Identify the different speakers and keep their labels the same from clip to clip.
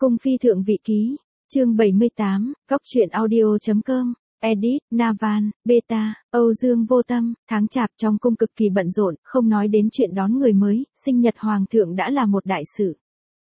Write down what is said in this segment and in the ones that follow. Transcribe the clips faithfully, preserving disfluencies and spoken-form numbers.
Speaker 1: Cung phi thượng vị ký, chương bảy mươi tám, góc truyện audio.com, edit, Navan, Beta, Âu Dương Vô Tâm, tháng chạp trong cung cực kỳ bận rộn, không nói đến chuyện đón người mới, sinh nhật hoàng thượng đã là một đại sự.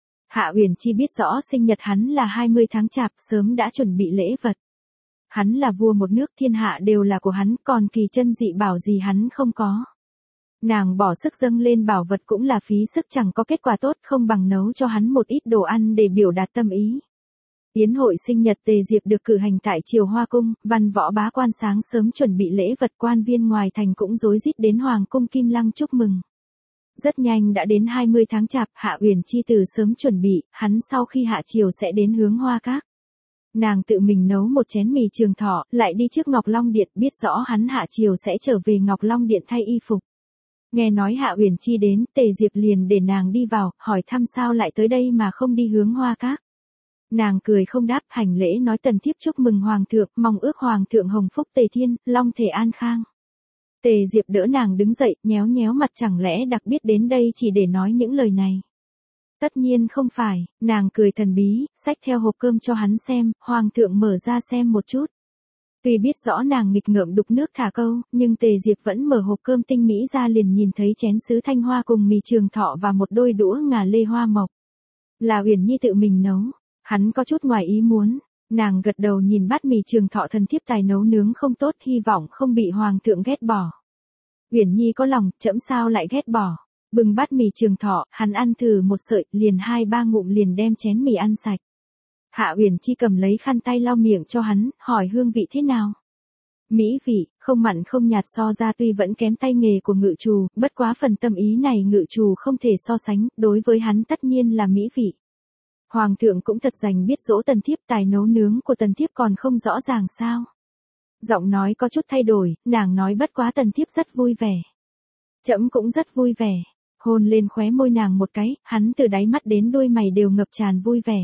Speaker 1: Hạ Uyển Chi biết rõ sinh nhật hắn là hai mươi tháng chạp, sớm đã chuẩn bị lễ vật. Hắn là vua một nước, thiên hạ đều là của hắn, còn kỳ chân dị bảo gì hắn không có. Nàng bỏ sức dâng lên bảo vật cũng là phí sức, chẳng có kết quả tốt, không bằng nấu cho hắn một ít đồ ăn để biểu đạt tâm ý. Yến hội sinh nhật Tề Diệp được cử hành tại Triều Hoa Cung, văn võ bá quan sáng sớm chuẩn bị lễ vật, quan viên ngoài thành cũng rối rít đến Hoàng cung Kim Lăng chúc mừng. Rất nhanh đã đến hai mươi tháng chạp, Hạ Uyển Chi từ sớm chuẩn bị, hắn sau khi hạ triều sẽ đến hướng Hoa Các. Nàng tự mình nấu một chén mì trường thọ, lại đi trước Ngọc Long Điện, biết rõ hắn hạ triều sẽ trở về Ngọc Long Điện thay y phục. Nghe nói Hạ Uyển Chi đến, Tề Diệp liền để nàng đi vào, hỏi thăm sao lại tới đây mà không đi hướng Hoa Các. Nàng cười không đáp, hành lễ nói tần thiếp chúc mừng hoàng thượng, mong ước hoàng thượng hồng phúc tề thiên, long thể an khang. Tề Diệp đỡ nàng đứng dậy, nhéo nhéo mặt, chẳng lẽ đặc biết đến đây chỉ để nói những lời này. Tất nhiên không phải, nàng cười thần bí, xách theo hộp cơm cho hắn xem, hoàng thượng mở ra xem một chút. Tuy biết rõ nàng nghịch ngợm đục nước thả câu, nhưng Tề Diệp vẫn mở hộp cơm tinh mỹ ra, liền nhìn thấy chén sứ thanh hoa cùng mì trường thọ và một đôi đũa ngà lê hoa mộc. Là Uyển Nhi tự mình nấu. Hắn có chút ngoài ý muốn, nàng gật đầu nhìn bát mì trường thọ, thần thiếp tài nấu nướng không tốt, hy vọng không bị hoàng thượng ghét bỏ. Uyển Nhi có lòng, trẫm sao lại ghét bỏ. Bưng bát mì trường thọ, hắn ăn thử một sợi, liền hai ba ngụm liền đem chén mì ăn sạch. Hạ Uyển Chi cầm lấy khăn tay lau miệng cho hắn, hỏi hương vị thế nào. Mỹ vị, không mặn không nhạt, so ra tuy vẫn kém tay nghề của ngự trù, bất quá phần tâm ý này ngự trù không thể so sánh, đối với hắn tất nhiên là mỹ vị. Hoàng thượng cũng thật dành biết dỗ tần thiếp, tài nấu nướng của tần thiếp còn không rõ ràng sao. Giọng nói có chút thay đổi, nàng nói bất quá tần thiếp rất vui vẻ. Trẫm cũng rất vui vẻ. Hôn lên khóe môi nàng một cái, hắn từ đáy mắt đến đôi mày đều ngập tràn vui vẻ.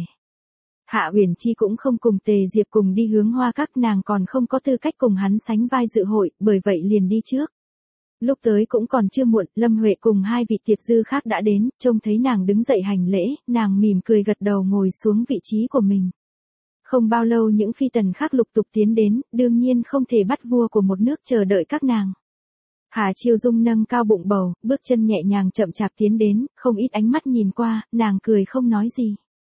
Speaker 1: Hạ Uyển Chi cũng không cùng Tề Diệp cùng đi hướng Hoa Các, nàng còn không có tư cách cùng hắn sánh vai dự hội, bởi vậy liền đi trước. Lúc tới cũng còn chưa muộn, Lâm Huệ cùng hai vị tiệp dư khác đã đến, trông thấy nàng đứng dậy hành lễ, nàng mỉm cười gật đầu ngồi xuống vị trí của mình. Không bao lâu những phi tần khác lục tục tiến đến, đương nhiên không thể bắt vua của một nước chờ đợi các nàng. Hà Chiêu Dung nâng cao bụng bầu, bước chân nhẹ nhàng chậm chạp tiến đến, không ít ánh mắt nhìn qua, nàng cười không nói gì.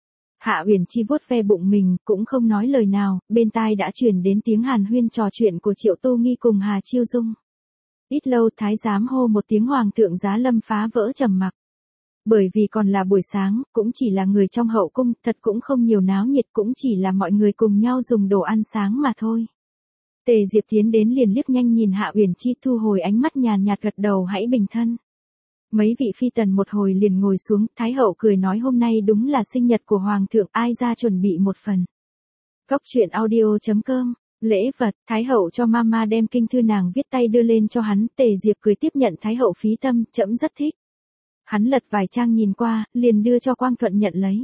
Speaker 1: Hạ Uyển Chi vuốt ve bụng mình, cũng không nói lời nào, bên tai đã truyền đến tiếng hàn huyên trò chuyện của Triệu Tô Nghi cùng Hà Chiêu Dung. Ít lâu thái giám hô một tiếng, hoàng thượng giá lâm, phá vỡ trầm mặc. Bởi vì còn là buổi sáng, cũng chỉ là người trong hậu cung, thật cũng không nhiều náo nhiệt, cũng chỉ là mọi người cùng nhau dùng đồ ăn sáng mà thôi. Tề Diệp tiến đến liền liếc nhanh nhìn Hạ Uyển Chi, thu hồi ánh mắt nhàn nhạt gật đầu hãy bình thân. Mấy vị phi tần một hồi liền ngồi xuống, thái hậu cười nói hôm nay đúng là sinh nhật của hoàng thượng, ai ra chuẩn bị một phần. Góc truyện audio.com. Lễ vật, thái hậu cho mama đem kinh thư nàng viết tay đưa lên cho hắn, Tề Diệp cười tiếp nhận, thái hậu phí tâm, trẫm rất thích. Hắn lật vài trang nhìn qua, liền đưa cho Quang Thuận nhận lấy.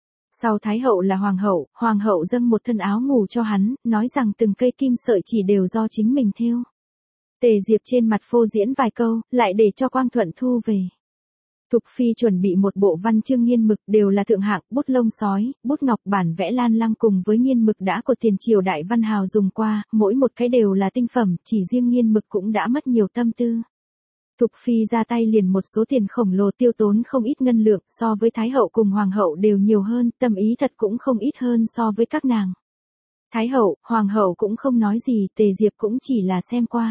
Speaker 1: Sau thái hậu là hoàng hậu, hoàng hậu dâng một thân áo ngủ cho hắn, nói rằng từng cây kim sợi chỉ đều do chính mình thêu. Tề Diệp trên mặt phô diễn vài câu, lại để cho Quang Thuận thu về. Thục Phi chuẩn bị một bộ văn chương nghiên mực, đều là thượng hạng, bút lông sói, bút ngọc, bản vẽ lan lăng cùng với nghiên mực đã của tiền triều đại văn hào dùng qua, mỗi một cái đều là tinh phẩm, chỉ riêng nghiên mực cũng đã mất nhiều tâm tư. Thục Phi ra tay liền một số tiền khổng lồ, tiêu tốn không ít ngân lượng, so với Thái hậu cùng Hoàng hậu đều nhiều hơn, tâm ý thật cũng không ít hơn so với các nàng. Thái hậu, Hoàng hậu cũng không nói gì, Tề Diệp cũng chỉ là xem qua.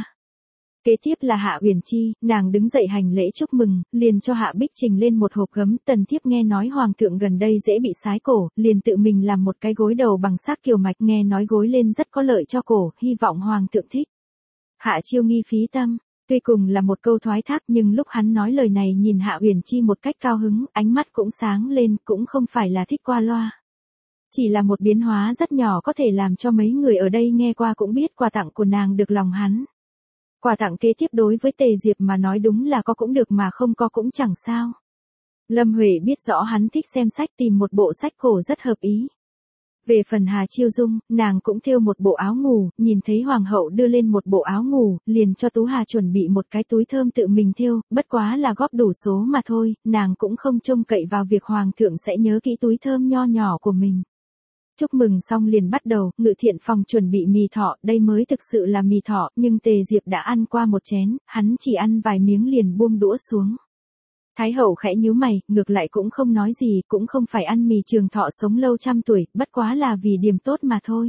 Speaker 1: Kế tiếp là Hạ Uyển Chi, nàng đứng dậy hành lễ chúc mừng, liền cho Hạ Bích trình lên một hộp gấm, tần thiếp nghe nói hoàng thượng gần đây dễ bị sái cổ, liền tự mình làm một cái gối đầu bằng xác kiều mạch, nghe nói gối lên rất có lợi cho cổ, hy vọng hoàng thượng thích. Hạ Chiêu Nghi phí tâm, tuy cùng là một câu thoái thác nhưng lúc hắn nói lời này nhìn Hạ Uyển Chi một cách cao hứng, ánh mắt cũng sáng lên, cũng không phải là thích qua loa. Chỉ là một biến hóa rất nhỏ có thể làm cho mấy người ở đây nghe qua cũng biết quà tặng của nàng được lòng hắn. Quà tặng kế tiếp đối với Tề Diệp mà nói đúng là có cũng được mà không có cũng chẳng sao. Lâm Huệ biết rõ hắn thích xem sách, tìm một bộ sách cổ rất hợp ý. Về phần Hà Chiêu Dung, nàng cũng thêu một bộ áo ngủ, nhìn thấy hoàng hậu đưa lên một bộ áo ngủ, liền cho Tú Hà chuẩn bị một cái túi thơm tự mình thêu, bất quá là góp đủ số mà thôi, nàng cũng không trông cậy vào việc hoàng thượng sẽ nhớ kỹ túi thơm nho nhỏ của mình. Chúc mừng xong liền bắt đầu, Ngự Thiện phòng chuẩn bị mì thọ, đây mới thực sự là mì thọ, nhưng Tề Diệp đã ăn qua một chén, hắn chỉ ăn vài miếng liền buông đũa xuống. Thái hậu khẽ nhíu mày, ngược lại cũng không nói gì, cũng không phải ăn mì trường thọ sống lâu trăm tuổi, bất quá là vì điểm tốt mà thôi.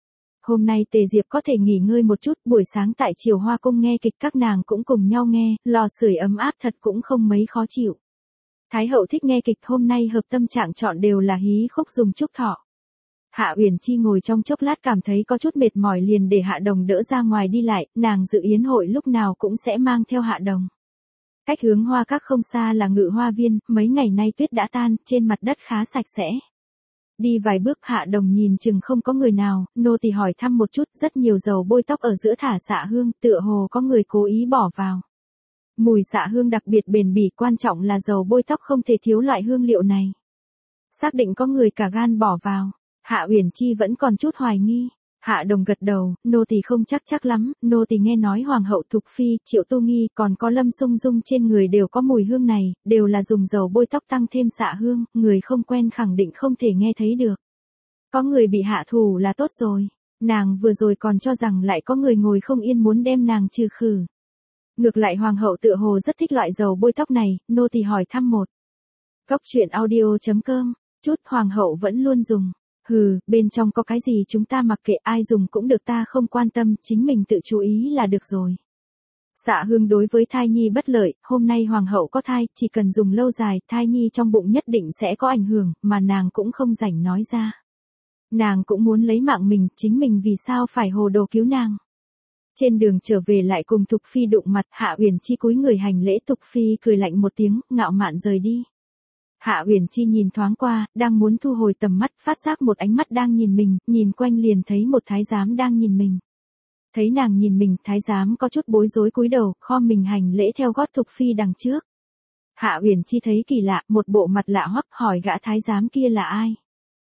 Speaker 1: Hôm nay Tề Diệp có thể nghỉ ngơi một chút, buổi sáng tại Triều Hoa Cung nghe kịch các nàng cũng cùng nhau nghe, lò sưởi ấm áp thật cũng không mấy khó chịu. Thái hậu thích nghe kịch, hôm nay hợp tâm trạng chọn đều là hí khúc dùng chúc thọ. Hạ Uyển Chi ngồi trong chốc lát cảm thấy có chút mệt mỏi liền để Hạ Đồng đỡ ra ngoài đi lại, nàng dự yến hội lúc nào cũng sẽ mang theo Hạ Đồng. Cách hướng hoa các không xa là Ngự Hoa Viên, mấy ngày nay tuyết đã tan, trên mặt đất khá sạch sẽ. Đi vài bước Hạ Đồng nhìn chừng không có người nào, nô tỳ hỏi thăm một chút, rất nhiều dầu bôi tóc ở giữa thả xạ hương, tựa hồ có người cố ý bỏ vào. Mùi xạ hương đặc biệt bền bỉ, quan trọng là dầu bôi tóc không thể thiếu loại hương liệu này. Xác định có người cả gan bỏ vào. Hạ Uyển Chi vẫn còn chút hoài nghi. Hạ Đồng gật đầu, nô tỳ không chắc chắc lắm, nô tỳ nghe nói hoàng hậu Thục Phi, Triệu Tu Nghi còn có Lâm Sung Dung trên người đều có mùi hương này, đều là dùng dầu bôi tóc tăng thêm xạ hương, người không quen khẳng định không thể nghe thấy được. Có người bị hạ thủ là tốt rồi, nàng vừa rồi còn cho rằng lại có người ngồi không yên muốn đem nàng trừ khử. Ngược lại hoàng hậu tựa hồ rất thích loại dầu bôi tóc này, nô tỳ hỏi thăm một. Góc truyện audio chấm com, chút hoàng hậu vẫn luôn dùng. Hừ, bên trong có cái gì chúng ta mặc kệ, ai dùng cũng được, ta không quan tâm, chính mình tự chú ý là được rồi. Xạ hương đối với thai nhi bất lợi, hôm nay hoàng hậu có thai, chỉ cần dùng lâu dài, thai nhi trong bụng nhất định sẽ có ảnh hưởng, mà nàng cũng không rảnh nói ra. Nàng cũng muốn lấy mạng mình, chính mình vì sao phải hồ đồ cứu nàng. Trên đường trở về lại cùng Thục Phi đụng mặt, Hạ Uyển Chi cúi người hành lễ, Thục Phi cười lạnh một tiếng, ngạo mạn rời đi. Hạ Uyển Chi nhìn thoáng qua, đang muốn thu hồi tầm mắt, phát giác một ánh mắt đang nhìn mình, nhìn quanh liền thấy một thái giám đang nhìn mình. Thấy nàng nhìn mình, thái giám có chút bối rối cúi đầu, khom mình hành lễ theo gót Thục Phi đằng trước. Hạ Uyển Chi thấy kỳ lạ, một bộ mặt lạ hoắc, hỏi gã thái giám kia là ai.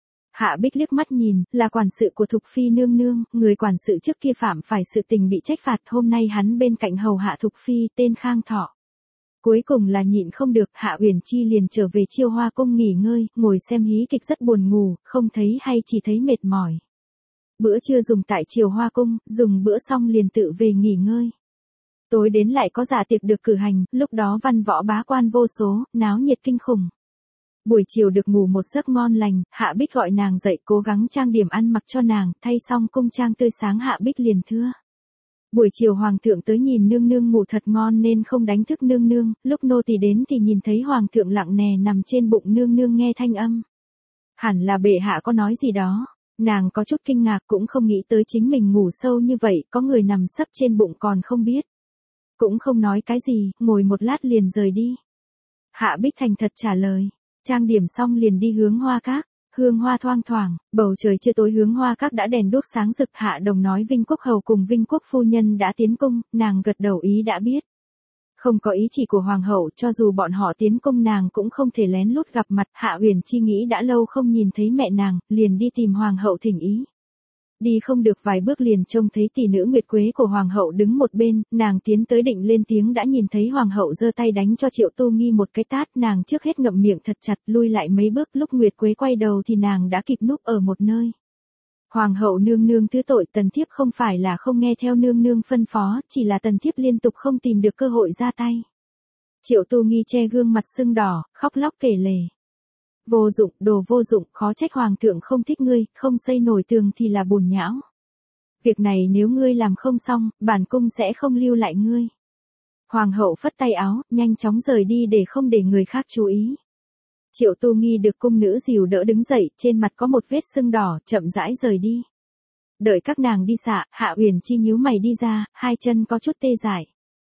Speaker 1: Hạ Bích liếc mắt nhìn, là quản sự của Thục Phi nương nương, người quản sự trước kia phạm phải sự tình bị trách phạt, hôm nay hắn bên cạnh hầu hạ Thục Phi, tên Khang Thọ. Cuối cùng là nhịn không được, Hạ Uyển Chi liền trở về Chiêu Hoa Cung nghỉ ngơi, ngồi xem hí kịch rất buồn ngủ, không thấy hay chỉ thấy mệt mỏi. Bữa trưa dùng tại Chiêu Hoa Cung, dùng bữa xong liền tự về nghỉ ngơi. Tối đến lại có dạ tiệc được cử hành, lúc đó văn võ bá quan vô số, náo nhiệt kinh khủng. Buổi chiều được ngủ một giấc ngon lành, Hạ Bích gọi nàng dậy cố gắng trang điểm ăn mặc cho nàng, thay xong cung trang tươi sáng Hạ Bích liền thưa. Buổi chiều hoàng thượng tới nhìn nương nương ngủ thật ngon nên không đánh thức nương nương, lúc nô tỳ đến thì nhìn thấy hoàng thượng lặng nè nằm trên bụng nương nương nghe thanh âm. Hẳn là bệ hạ có nói gì đó, nàng có chút kinh ngạc cũng không nghĩ tới chính mình ngủ sâu như vậy, có người nằm sấp trên bụng còn không biết. Cũng không nói cái gì, ngồi một lát liền rời đi. Hạ Bích thành thật trả lời, trang điểm xong liền đi hướng hoa các. Hương hoa thoang thoảng, bầu trời chưa tối hướng hoa các đã đèn đuốc sáng rực. Hạ Đồng nói Vinh Quốc hầu cùng Vinh Quốc phu nhân đã tiến cung, nàng gật đầu ý đã biết. Không có ý chỉ của hoàng hậu, cho dù bọn họ tiến cung nàng cũng không thể lén lút gặp mặt. Hạ Uyển Chi nghĩ đã lâu không nhìn thấy mẹ nàng, liền đi tìm hoàng hậu thỉnh ý. Đi không được vài bước liền trông thấy tỷ nữ Nguyệt Quế của hoàng hậu đứng một bên, nàng tiến tới định lên tiếng đã nhìn thấy hoàng hậu giơ tay đánh cho Triệu Tu Nghi một cái tát, nàng trước hết ngậm miệng thật chặt, lui lại mấy bước, lúc Nguyệt Quế quay đầu thì nàng đã kịp núp ở một nơi. Hoàng hậu nương nương thứ tội, tần thiếp không phải là không nghe theo nương nương phân phó, chỉ là tần thiếp liên tục không tìm được cơ hội ra tay. Triệu Tu Nghi che gương mặt sưng đỏ, khóc lóc kể lể. Vô dụng, đồ vô dụng, khó trách hoàng thượng không thích ngươi, không xây nổi tường thì là bùn nhão. Việc này nếu ngươi làm không xong, bản cung sẽ không lưu lại ngươi. Hoàng hậu phất tay áo, nhanh chóng rời đi để không để người khác chú ý. Triệu Tu Nghi được cung nữ dìu đỡ đứng dậy, trên mặt có một vết sưng đỏ, chậm rãi rời đi. Đợi các nàng đi xạ, Hạ Uyển Chi nhíu mày đi ra, hai chân có chút tê dại.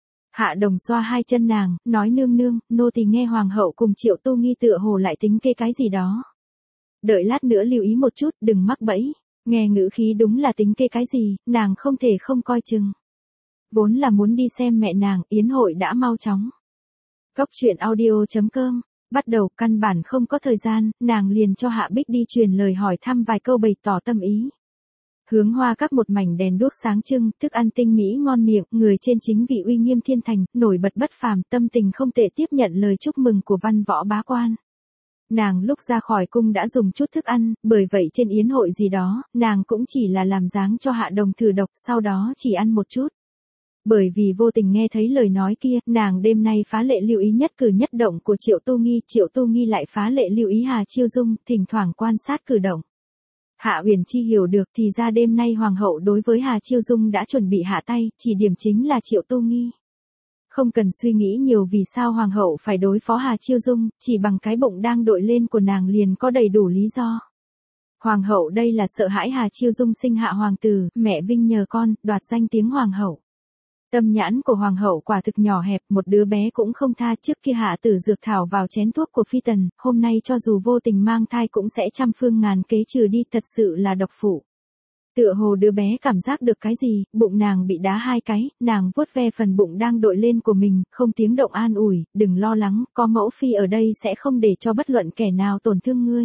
Speaker 1: Hạ Đồng xoa hai chân nàng, nói nương nương, nô tỳ nghe hoàng hậu cùng Triệu Tu Nghi tựa hồ lại tính kê cái gì đó. Đợi lát nữa lưu ý một chút, đừng mắc bẫy. Nghe ngữ khí đúng là tính kê cái gì, nàng không thể không coi chừng. Vốn là muốn đi xem mẹ nàng, yến hội đã mau chóng. Góc truyện audio chấm com Bắt đầu căn bản không có thời gian, nàng liền cho Hạ Bích đi truyền lời hỏi thăm vài câu bày tỏ tâm ý. Hướng Hoa Các một mảnh đèn đuốc sáng trưng, thức ăn tinh mỹ ngon miệng, người trên chính vị uy nghiêm thiên thành, nổi bật bất phàm, tâm tình không tệ tiếp nhận lời chúc mừng của văn võ bá quan. Nàng lúc ra khỏi cung đã dùng chút thức ăn, bởi vậy trên yến hội gì đó, nàng cũng chỉ là làm dáng cho Hạ Đồng thử độc, sau đó chỉ ăn một chút. Bởi vì vô tình nghe thấy lời nói kia, nàng đêm nay phá lệ lưu ý nhất cử nhất động của Triệu Tu Nghi, Triệu Tu Nghi lại phá lệ lưu ý Hà Chiêu Dung, thỉnh thoảng quan sát cử động. Hạ Uyển Chi hiểu được thì ra đêm nay hoàng hậu đối với Hà Chiêu Dung đã chuẩn bị hạ tay, chỉ điểm chính là Triệu Tu Nghi. Không cần suy nghĩ nhiều vì sao hoàng hậu phải đối phó Hà Chiêu Dung, chỉ bằng cái bụng đang đội lên của nàng liền có đầy đủ lý do. Hoàng hậu đây là sợ hãi Hà Chiêu Dung sinh hạ hoàng tử, mẹ vinh nhờ con, đoạt danh tiếng hoàng hậu. Tâm nhãn của hoàng hậu quả thực nhỏ hẹp, một đứa bé cũng không tha. Trước kia hạ tử dược thảo vào chén thuốc của phi tần, hôm nay cho dù vô tình mang thai cũng sẽ trăm phương ngàn kế trừ đi, thật sự là độc phụ. Tựa hồ đứa bé cảm giác được cái gì, bụng nàng bị đá hai cái, nàng vuốt ve phần bụng đang đội lên của mình, không tiếng động an ủi, đừng lo lắng, có mẫu phi ở đây sẽ không để cho bất luận kẻ nào tổn thương ngươi.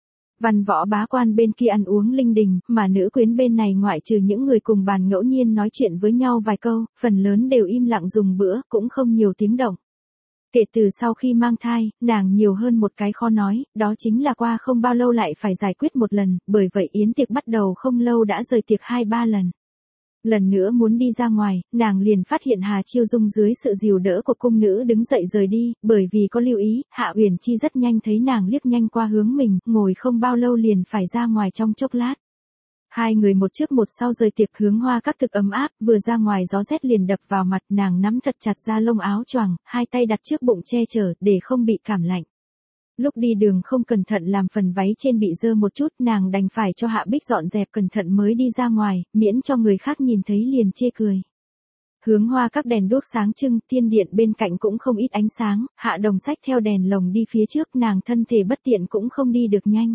Speaker 1: Văn võ bá quan bên kia ăn uống linh đình, mà nữ quyến bên này ngoại trừ những người cùng bàn ngẫu nhiên nói chuyện với nhau vài câu, phần lớn đều im lặng dùng bữa, cũng không nhiều tiếng động. Kể từ sau khi mang thai, nàng nhiều hơn một cái khó nói, đó chính là qua không bao lâu lại phải giải quyết một lần, bởi vậy yến tiệc bắt đầu không lâu đã rời tiệc hai ba lần. Lần nữa muốn đi ra ngoài, nàng liền phát hiện Hà Chiêu Dung dưới sự dìu đỡ của cung nữ đứng dậy rời đi, bởi vì có lưu ý, Hạ Uyển Chi rất nhanh thấy nàng liếc nhanh qua hướng mình, ngồi không bao lâu liền phải ra ngoài trong chốc lát. Hai người một trước một sau rời tiệc, Hướng Hoa Các thực ấm áp, vừa ra ngoài gió rét liền đập vào mặt, nàng nắm thật chặt ra lông áo choàng, hai tay đặt trước bụng che chở, để không bị cảm lạnh. Lúc đi đường không cẩn thận làm phần váy trên bị dơ một chút, nàng đành phải cho Hạ Bích dọn dẹp cẩn thận mới đi ra ngoài, miễn cho người khác nhìn thấy liền chê cười. Hướng Hoa Các đèn đuốc sáng trưng, thiên điện bên cạnh cũng không ít ánh sáng, Hạ Đồng xách theo đèn lồng đi phía trước, nàng thân thể bất tiện cũng không đi được nhanh.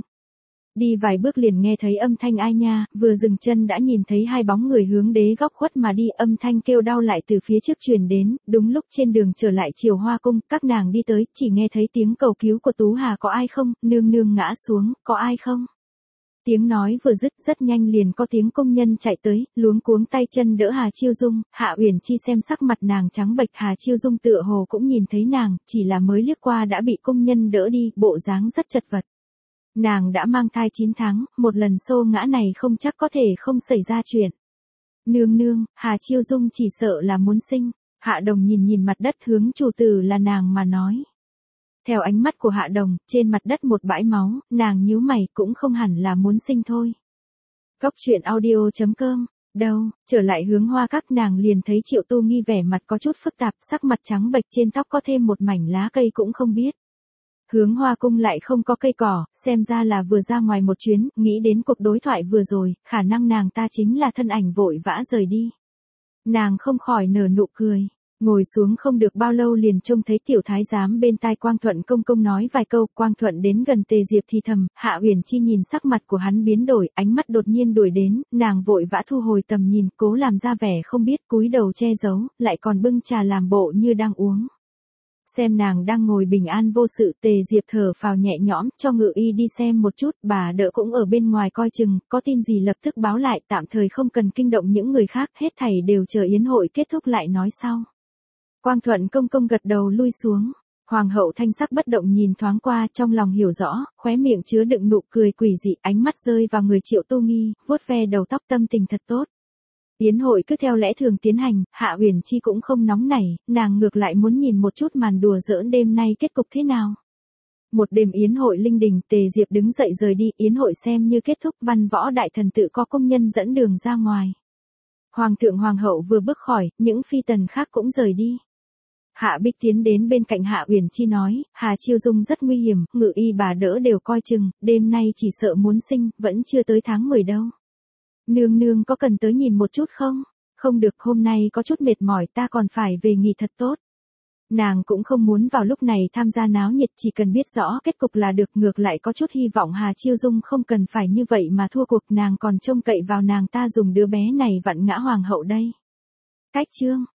Speaker 1: Đi vài bước liền nghe thấy âm thanh ai nha, vừa dừng chân đã nhìn thấy hai bóng người hướng đế góc khuất mà đi, âm thanh kêu đau lại từ phía trước truyền đến, đúng lúc trên đường trở lại Triều Hoa Cung, các nàng đi tới, chỉ nghe thấy tiếng cầu cứu của Tú Hà, có ai không, nương nương ngã xuống, có ai không? Tiếng nói vừa dứt, rất nhanh liền có tiếng công nhân chạy tới, luống cuống tay chân đỡ Hà Chiêu Dung, Hạ Uyển Chi xem sắc mặt nàng trắng bệch, Hà Chiêu Dung tựa hồ cũng nhìn thấy nàng, chỉ là mới liếc qua đã bị công nhân đỡ đi, bộ dáng rất chật vật. Nàng đã mang thai chín tháng, một lần xô ngã này không chắc có thể không xảy ra chuyện. Nương nương, Hà Chiêu Dung chỉ sợ là muốn sinh. Hạ Đồng nhìn nhìn mặt đất hướng chủ tử là nàng mà nói. Theo ánh mắt của Hạ Đồng, trên mặt đất một bãi máu, nàng nhíu mày cũng không hẳn là muốn sinh thôi. Cóc truyện audio chấm com, đâu, trở lại Hướng Hoa Các, nàng liền thấy Triệu Tu Nghi vẻ mặt có chút phức tạp, sắc mặt trắng bệch, trên tóc có thêm một mảnh lá cây cũng không biết. Hướng Hoa Cung lại không có cây cỏ, xem ra là vừa ra ngoài một chuyến, nghĩ đến cuộc đối thoại vừa rồi, khả năng nàng ta chính là thân ảnh vội vã rời đi. Nàng không khỏi nở nụ cười, ngồi xuống không được bao lâu liền trông thấy tiểu thái giám bên tai Quang Thuận công công nói vài câu, Quang Thuận đến gần Tề Diệp thì thầm, Hạ Uyển Chi nhìn sắc mặt của hắn biến đổi, ánh mắt đột nhiên đuổi đến, nàng vội vã thu hồi tầm nhìn, cố làm ra vẻ không biết, cúi đầu che giấu, lại còn bưng trà làm bộ như đang uống. Xem nàng đang ngồi bình an vô sự, Tề Diệp thở phào nhẹ nhõm, cho ngự y đi xem một chút, bà đỡ cũng ở bên ngoài coi chừng, có tin gì lập tức báo lại, tạm thời không cần kinh động những người khác, hết thảy đều chờ yến hội kết thúc lại nói sau. Quang Thuận công công gật đầu lui xuống, hoàng hậu thanh sắc bất động nhìn thoáng qua, trong lòng hiểu rõ, khóe miệng chứa đựng nụ cười quỷ dị, ánh mắt rơi vào người Triệu Tu Nghi, vuốt ve đầu tóc, tâm tình thật tốt. Yến hội cứ theo lẽ thường tiến hành, Hạ Uyển Chi cũng không nóng nảy, nàng ngược lại muốn nhìn một chút màn đùa giỡn đêm nay kết cục thế nào. Một đêm yến hội linh đình, Tề Diệp đứng dậy rời đi, yến hội xem như kết thúc, văn võ đại thần tự có công nhân dẫn đường ra ngoài. Hoàng thượng hoàng hậu vừa bước khỏi, những phi tần khác cũng rời đi. Hạ Bích tiến đến bên cạnh Hạ Uyển Chi nói, Hà Chiêu Dung rất nguy hiểm, ngự y bà đỡ đều coi chừng, đêm nay chỉ sợ muốn sinh, vẫn chưa tới tháng mười đâu. Nương nương có cần tới nhìn một chút không? Không được, hôm nay có chút mệt mỏi, ta còn phải về nghỉ thật tốt. Nàng cũng không muốn vào lúc này tham gia náo nhiệt, chỉ cần biết rõ kết cục là được, ngược lại có chút hy vọng Hà Chiêu Dung không cần phải như vậy mà thua cuộc, nàng còn trông cậy vào nàng ta dùng đứa bé này vặn ngã hoàng hậu đây. Cách chương